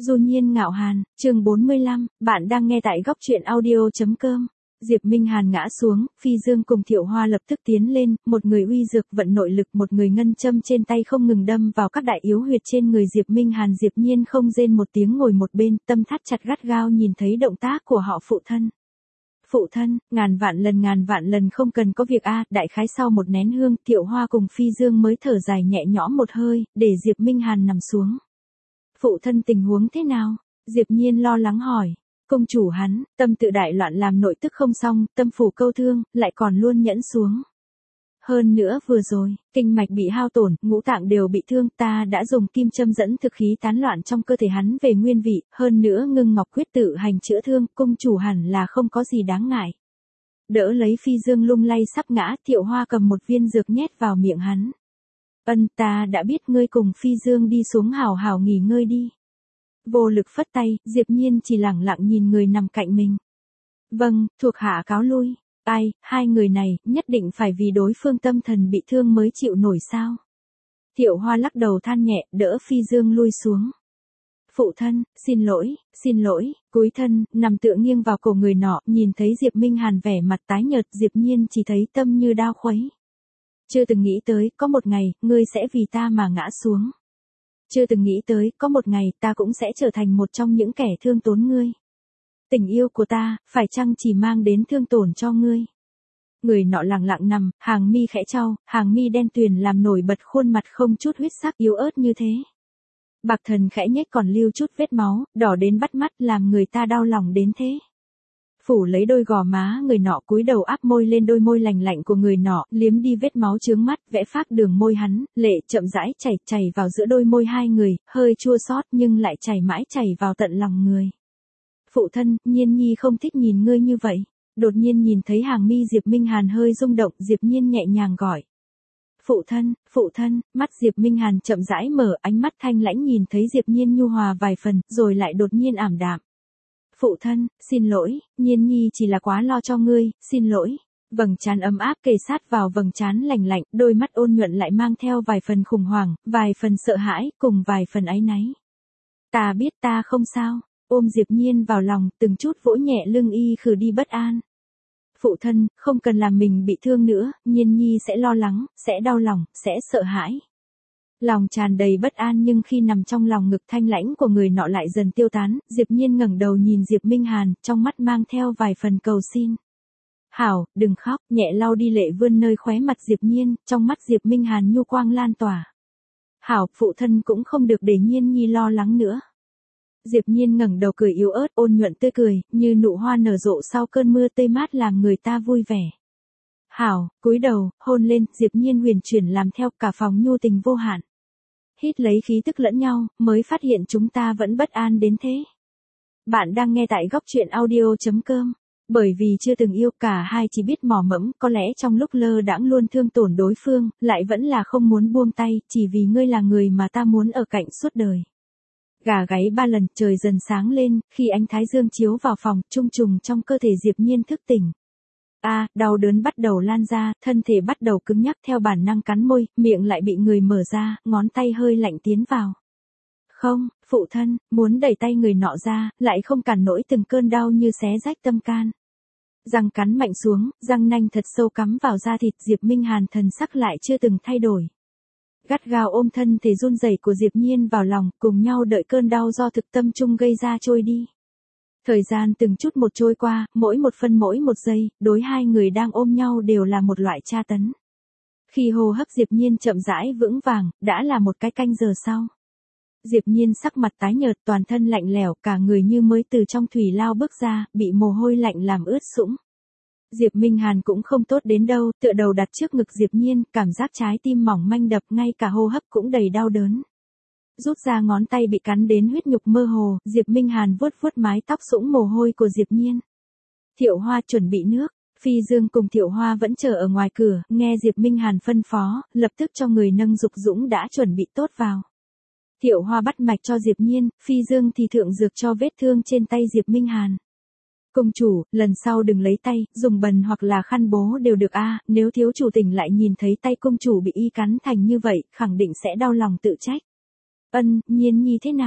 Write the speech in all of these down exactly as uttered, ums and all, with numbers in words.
Du Nhiên Ngạo Hàn, chương bốn mươi lăm, bạn đang nghe tại góc truyện audio.com. Diệp Minh Hàn ngã xuống, Phi Dương cùng Thiệu Hoa lập tức tiến lên, một người uy dược vận nội lực, một người ngân châm trên tay không ngừng đâm vào các đại yếu huyệt trên người Diệp Minh Hàn. Diệp Nhiên không rên một tiếng ngồi một bên, tâm thắt chặt gắt gao nhìn thấy động tác của họ phụ thân. Phụ thân, ngàn vạn lần ngàn vạn lần không cần có việc a. Đại khái sau một nén hương, Thiệu Hoa cùng Phi Dương mới thở dài nhẹ nhõm một hơi, để Diệp Minh Hàn nằm xuống. Phụ thân tình huống thế nào? Diệp Nhiên lo lắng hỏi. Công chủ hắn, tâm tự đại loạn làm nội tức không xong, tâm phủ câu thương, lại còn luôn nhẫn xuống. Hơn nữa vừa rồi, kinh mạch bị hao tổn, ngũ tạng đều bị thương, ta đã dùng kim châm dẫn thực khí tán loạn trong cơ thể hắn về nguyên vị, hơn nữa ngưng ngọc quyết tự hành chữa thương, công chủ hẳn là không có gì đáng ngại. Đỡ lấy Phi Dương lung lay sắp ngã, Thiệu Hoa cầm một viên dược nhét vào miệng hắn. Ân, ta đã biết, ngươi cùng Phi Dương đi xuống hào hào nghỉ ngơi đi. Vô lực phất tay, Diệp Nhiên chỉ lẳng lặng nhìn người nằm cạnh mình. Vâng, thuộc hạ cáo lui. Ai, hai người này, nhất định phải vì đối phương tâm thần bị thương mới chịu nổi sao? Thiệu Hoa lắc đầu than nhẹ, đỡ Phi Dương lui xuống. Phụ thân, xin lỗi, xin lỗi, cúi thân, nằm tựa nghiêng vào cổ người nọ, nhìn thấy Diệp Minh Hàn vẻ mặt tái nhợt, Diệp Nhiên chỉ thấy tâm như đao khuấy. Chưa từng nghĩ tới, có một ngày, ngươi sẽ vì ta mà ngã xuống. Chưa từng nghĩ tới, có một ngày, ta cũng sẽ trở thành một trong những kẻ thương tốn ngươi. Tình yêu của ta, phải chăng chỉ mang đến thương tổn cho ngươi? Người nọ lặng lặng nằm, hàng mi khẽ chau, hàng mi đen tuyền làm nổi bật khuôn mặt không chút huyết sắc yếu ớt như thế. Bạc thần khẽ nhếch còn lưu chút vết máu, đỏ đến bắt mắt làm người ta đau lòng đến thế. Phủ lấy đôi gò má người nọ, cúi đầu áp môi lên đôi môi lành lạnh của người nọ, liếm đi vết máu chướng mắt, vẽ phác đường môi hắn, lệ chậm rãi chảy chảy vào giữa đôi môi hai người, hơi chua xót nhưng lại chảy mãi chảy vào tận lòng người. Phụ thân, Nhiên Nhi không thích nhìn ngươi như vậy. Đột nhiên nhìn thấy hàng mi Diệp Minh Hàn hơi rung động, Diệp Nhiên nhẹ nhàng gọi. Phụ thân, phụ thân, mắt Diệp Minh Hàn chậm rãi mở, ánh mắt thanh lãnh nhìn thấy Diệp Nhiên nhu hòa vài phần, rồi lại đột nhiên ảm đạm. Phụ thân, xin lỗi, Nhiên Nhi chỉ là quá lo cho ngươi, xin lỗi. Vầng trán ấm áp kề sát vào vầng trán lạnh lạnh, đôi mắt ôn nhuận lại mang theo vài phần khủng hoảng, vài phần sợ hãi, cùng vài phần áy náy. Ta biết ta không sao, ôm Diệp Nhiên vào lòng, từng chút vỗ nhẹ lưng y khử đi bất an. Phụ thân, không cần làm mình bị thương nữa, Nhiên Nhi sẽ lo lắng, sẽ đau lòng, sẽ sợ hãi. Lòng tràn đầy bất an nhưng khi nằm trong lòng ngực thanh lãnh của người nọ lại dần tiêu tán, Diệp Nhiên ngẩng đầu nhìn Diệp Minh Hàn, trong mắt mang theo vài phần cầu xin. Hảo, đừng khóc, nhẹ lau đi lệ vươn nơi khóe mặt Diệp Nhiên, trong mắt Diệp Minh Hàn nhu quang lan tỏa. Hảo, phụ thân cũng không được để Nhiên Nhi lo lắng nữa. Diệp Nhiên ngẩng đầu cười yếu ớt, ôn nhuận tươi cười, như nụ hoa nở rộ sau cơn mưa tươi mát làm người ta vui vẻ. Hảo, cúi đầu, hôn lên, Diệp Nhiên huyền chuyển làm theo, cả phòng nhu tình vô hạn. Hít lấy khí tức lẫn nhau, mới phát hiện chúng ta vẫn bất an đến thế. Bạn đang nghe tại góc truyện audio.com. Bởi vì chưa từng yêu, cả hai chỉ biết mò mẫm, có lẽ trong lúc lơ đãng luôn thương tổn đối phương, lại vẫn là không muốn buông tay, chỉ vì ngươi là người mà ta muốn ở cạnh suốt đời. Gà gáy ba lần, trời dần sáng lên, khi ánh thái dương chiếu vào phòng, trung trùng trong cơ thể Diệp Nhiên thức tỉnh. A, à, đau đớn bắt đầu lan ra, thân thể bắt đầu cứng nhắc, theo bản năng cắn môi, miệng lại bị người mở ra, ngón tay hơi lạnh tiến vào. Không, phụ thân, muốn đẩy tay người nọ ra, lại không cản nổi từng cơn đau như xé rách tâm can. Răng cắn mạnh xuống, răng nanh thật sâu cắm vào da thịt, Diệp Minh Hàn thần sắc lại chưa từng thay đổi. Gắt gao ôm thân thể run rẩy của Diệp Nhiên vào lòng, cùng nhau đợi cơn đau do thực tâm trung gây ra trôi đi. Thời gian từng chút một trôi qua, mỗi một phân mỗi một giây, đối hai người đang ôm nhau đều là một loại tra tấn. Khi hô hấp Diệp Nhiên chậm rãi vững vàng, đã là một cái canh giờ sau. Diệp Nhiên sắc mặt tái nhợt, toàn thân lạnh lẽo, cả người như mới từ trong thủy lao bước ra, bị mồ hôi lạnh làm ướt sũng. Diệp Minh Hàn cũng không tốt đến đâu, tựa đầu đặt trước ngực Diệp Nhiên, cảm giác trái tim mỏng manh đập, ngay cả hô hấp cũng đầy đau đớn. Rút ra ngón tay bị cắn đến huyết nhục mơ hồ, Diệp Minh Hàn vuốt vuốt mái tóc sũng mồ hôi của Diệp Nhiên. Thiệu Hoa chuẩn bị nước, Phi Dương cùng Thiệu Hoa vẫn chờ ở ngoài cửa, nghe Diệp Minh Hàn phân phó, lập tức cho người nâng Dục Dũng đã chuẩn bị tốt vào. Thiệu Hoa bắt mạch cho Diệp Nhiên, Phi Dương thì thượng dược cho vết thương trên tay Diệp Minh Hàn. Công chủ, lần sau đừng lấy tay, dùng bần hoặc là khăn bố đều được a, nếu thiếu chủ tỉnh lại nhìn thấy tay công chủ bị y cắn thành như vậy, khẳng định sẽ đau lòng tự trách. Ân, Nhiên Nhi thế nào?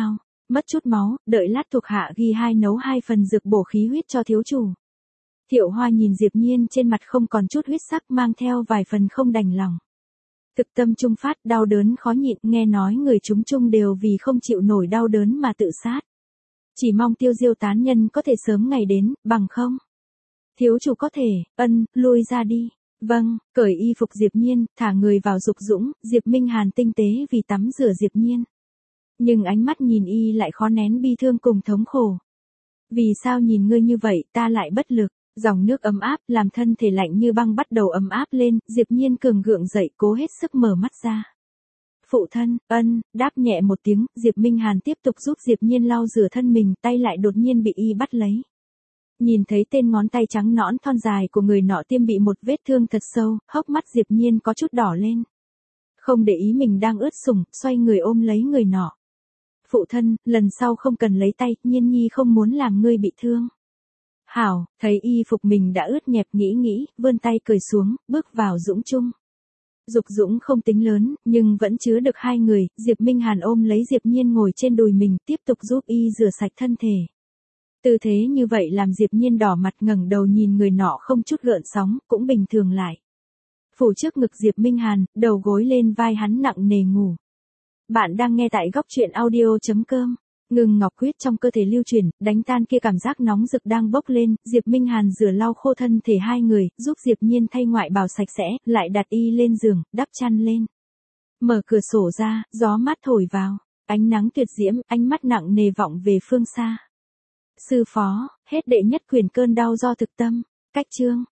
Mất chút máu, đợi lát thuộc hạ ghi hai nấu hai phần dược bổ khí huyết cho thiếu chủ. Thiệu Hoa nhìn Diệp Nhiên trên mặt không còn chút huyết sắc, mang theo vài phần không đành lòng. Thực tâm trung phát, đau đớn khó nhịn, nghe nói người chúng chung đều vì không chịu nổi đau đớn mà tự sát. Chỉ mong Tiêu Diêu tán nhân có thể sớm ngày đến, bằng không. Thiếu chủ có thể, ân, lui ra đi. Vâng, cởi y phục Diệp Nhiên, thả người vào dục dũng, Diệp Minh Hàn tinh tế vì tắm rửa Diệp Nhiên. Nhưng ánh mắt nhìn y lại khó nén bi thương cùng thống khổ. Vì sao nhìn ngươi như vậy, ta lại bất lực. Dòng nước ấm áp làm thân thể lạnh như băng bắt đầu ấm áp lên, Diệp Nhiên cường gượng dậy, cố hết sức mở mắt ra. Phụ thân, ân, đáp nhẹ một tiếng, Diệp Minh Hàn tiếp tục giúp Diệp Nhiên lau rửa thân mình, tay lại đột nhiên bị y bắt lấy. Nhìn thấy tên ngón tay trắng nõn thon dài của người nọ tiêm bị một vết thương thật sâu, hốc mắt Diệp Nhiên có chút đỏ lên. Không để ý mình đang ướt sũng, xoay người ôm lấy người nọ. Phụ thân, lần sau không cần lấy tay, Nhiên nhi không muốn làm ngươi bị thương. Hảo, thấy y phục mình đã ướt nhẹp nghĩ nghĩ, vươn tay cởi xuống, bước vào dũng chung. Dục dũng không tính lớn, nhưng vẫn chứa được hai người, Diệp Minh Hàn ôm lấy Diệp Nhiên ngồi trên đùi mình, tiếp tục giúp y rửa sạch thân thể. Tư thế như vậy làm Diệp Nhiên đỏ mặt ngẩng đầu nhìn người nọ không chút gợn sóng, cũng bình thường lại. Phủ trước ngực Diệp Minh Hàn, đầu gối lên vai hắn nặng nề ngủ. Bạn đang nghe tại góc truyện audio chấm com. Ngừng ngọc huyết trong cơ thể lưu chuyển, đánh tan kia cảm giác nóng rực đang bốc lên, Diệp Minh Hàn rửa lau khô thân thể hai người, giúp Diệp Nhiên thay ngoại bào sạch sẽ, lại đặt y lên giường, đắp chăn lên. Mở cửa sổ ra, gió mát thổi vào, ánh nắng tuyệt diễm, ánh mắt nặng nề vọng về phương xa. Sư phó, hết đệ nhất quyền cơn đau do thực tâm, cách chương.